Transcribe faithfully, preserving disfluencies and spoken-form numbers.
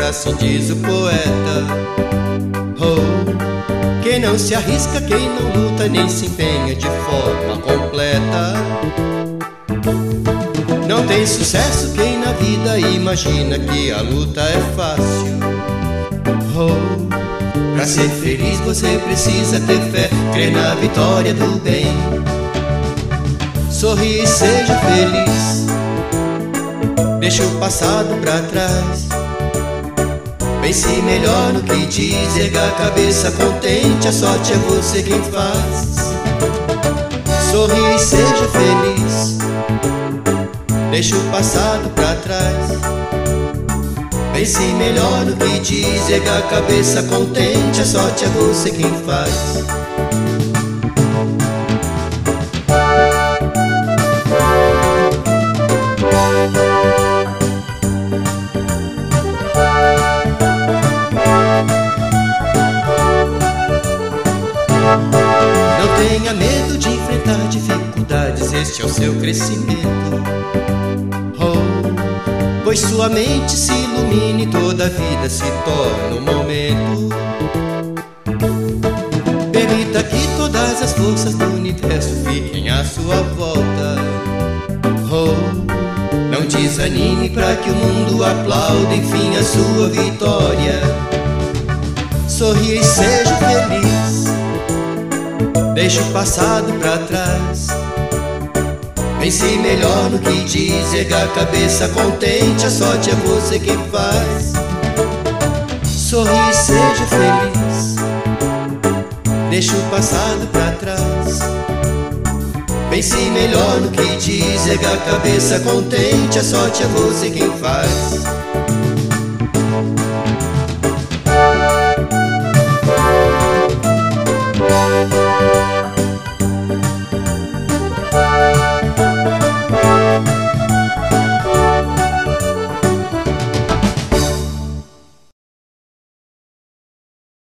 assim diz o poeta. Oh, quem não se arrisca, quem não luta, nem se empenha de forma completa. Não tem sucesso quem na vida imagina que a luta é fácil. Oh, pra ser feliz você precisa ter fé, crer na vitória do bem. Sorri e seja feliz, deixa o passado pra trás. Pense melhor no que diz, erga a cabeça contente, a sorte é você quem faz. Sorri e seja feliz, deixa o passado pra trás. Pense melhor no que diz, erga a cabeça contente, a sorte é você quem faz. Não tenha medo de enfrentar dificuldades, este é o seu crescimento. Oh, pois sua mente se ilumine, toda a vida se torna um momento. Permita que todas as forças do universo fiquem à sua volta. Oh, não desanime pra que o mundo aplaude enfim a sua vitória. Sorria e seja feliz, deixa o passado pra trás. Pense melhor no que diz, erga a cabeça contente, a sorte é você quem faz. Sorri e seja feliz, deixa o passado pra trás. Pense melhor no que diz, erga a cabeça contente, a sorte é você quem faz.